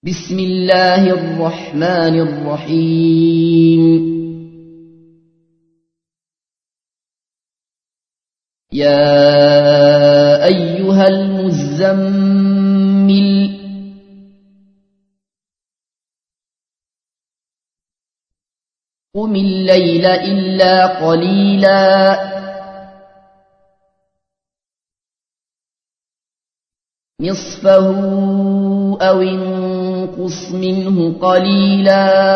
بسم الله الرحمن الرحيم. يا أيها المزمل قم الليل إلا قليلا نصفه أو انقص منه قليلا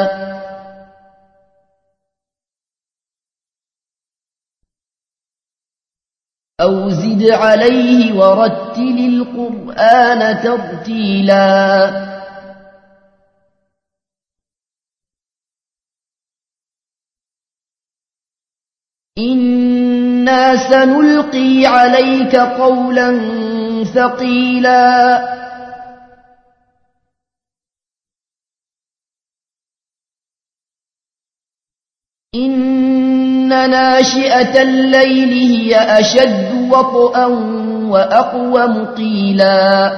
أو زد عليه ورتل القرآن ترتيلا إنا سنلقي عليك قولا ثقيلا إن ناشئة الليل هي أشد وطئا وأقوم قيلا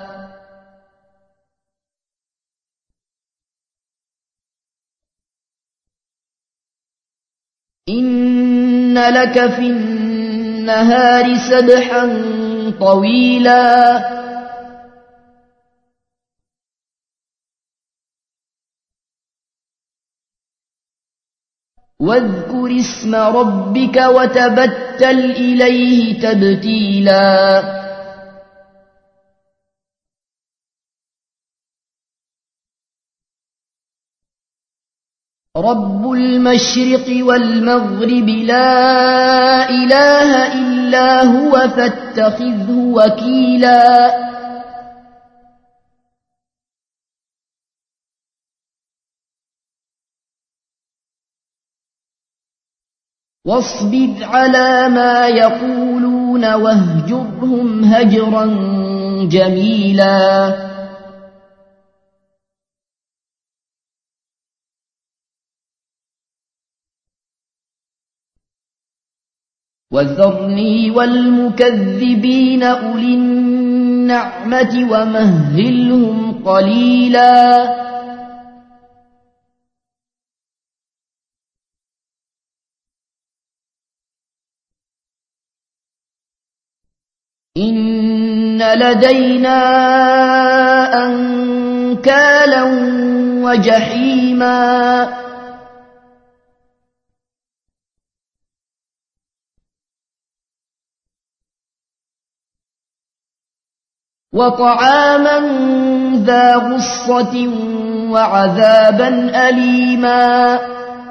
إن لك في النهار سبحا طويلا واذكر اسم ربك وتبتل إليه تبتيلا رب المشرق والمغرب لا إله إلا هو فاتخذه وكيلا واصبر على ما يقولون واهجرهم هجرا جميلا وذرني والمكذبين أولي النعمة ومهلهم قليلا إن لدينا أنكالا وجحيما وطعاما ذا غصة وعذابا أليما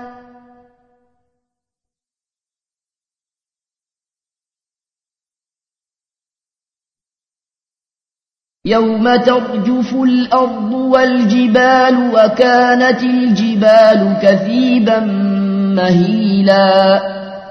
يوم ترجف الأرض والجبال وكانت الجبال كثيبا مهيلا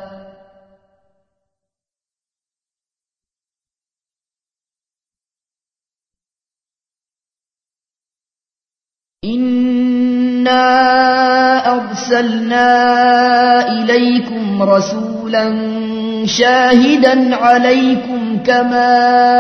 إنا أرسلنا إليكم رسولا شاهدا عليكم كما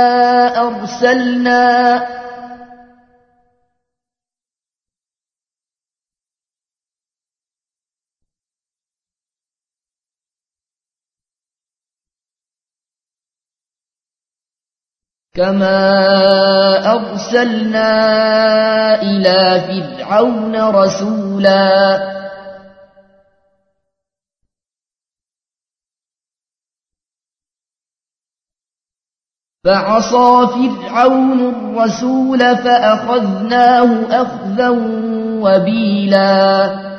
أرسلنا إلى فرعون رسولا فعصى فرعون الرسول فأخذناه أخذا وبيلا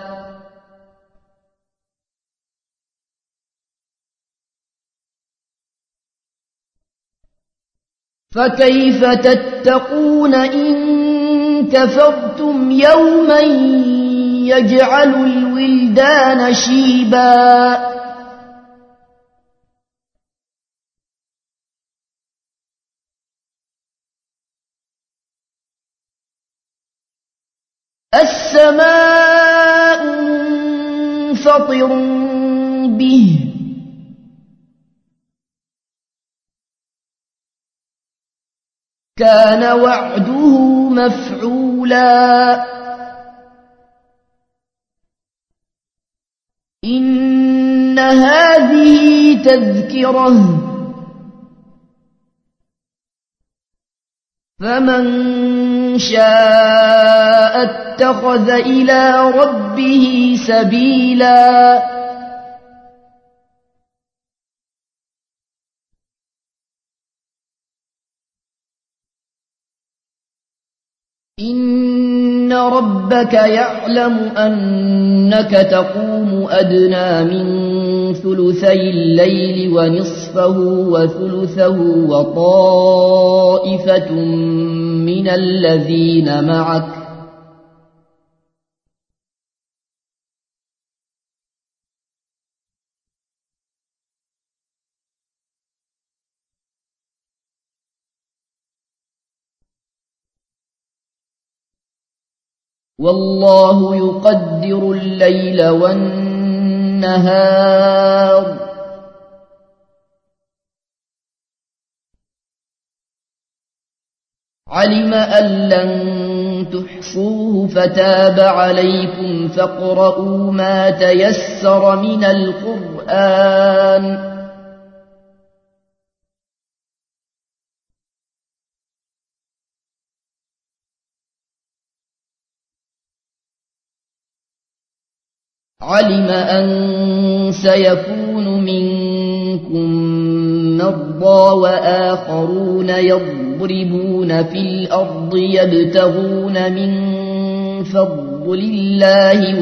فكيف تتقون إن كفرتم يوما يجعل الولدان شيبا السماء منفطر به كان وعده مفعولا الأولى إن هذه تذكرة فمن شاء اتخذ إلى ربه سبيلا إن ربك يعلم أنك تقوم أدنى من ثلثي الليل ونصفه وثلثه وطائفة من الذين معك والله يقدر الليل والنهار علم أن لن تحصوه فتاب عليكم فاقرؤوا ما تيسر من القرآن علم أن سيكون منكم مرضى وآخرون يضربون في الأرض يبتغون من فضل الله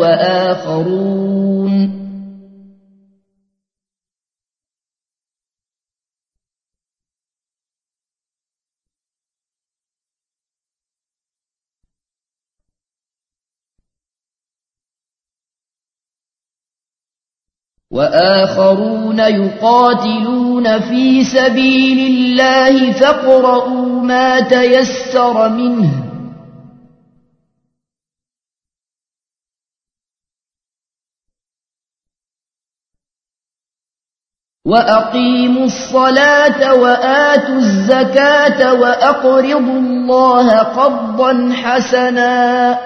وآخرون يقاتلون في سبيل الله فاقرؤوا ما تيسر منه وأقيموا الصلاة وآتوا الزكاة وأقرضوا الله قرضا حسنا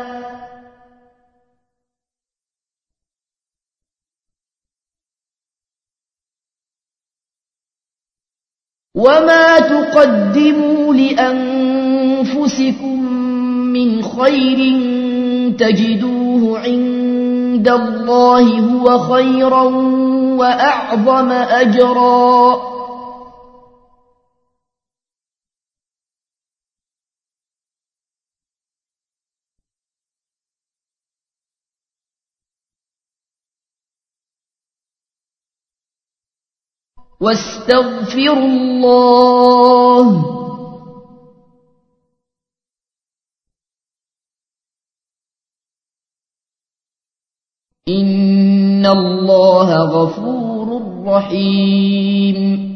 وما تقدموا لأنفسكم من خير تجدوه عند الله هو خيرا وأعظم أجرا واستغفروا الله إن الله غفور رحيم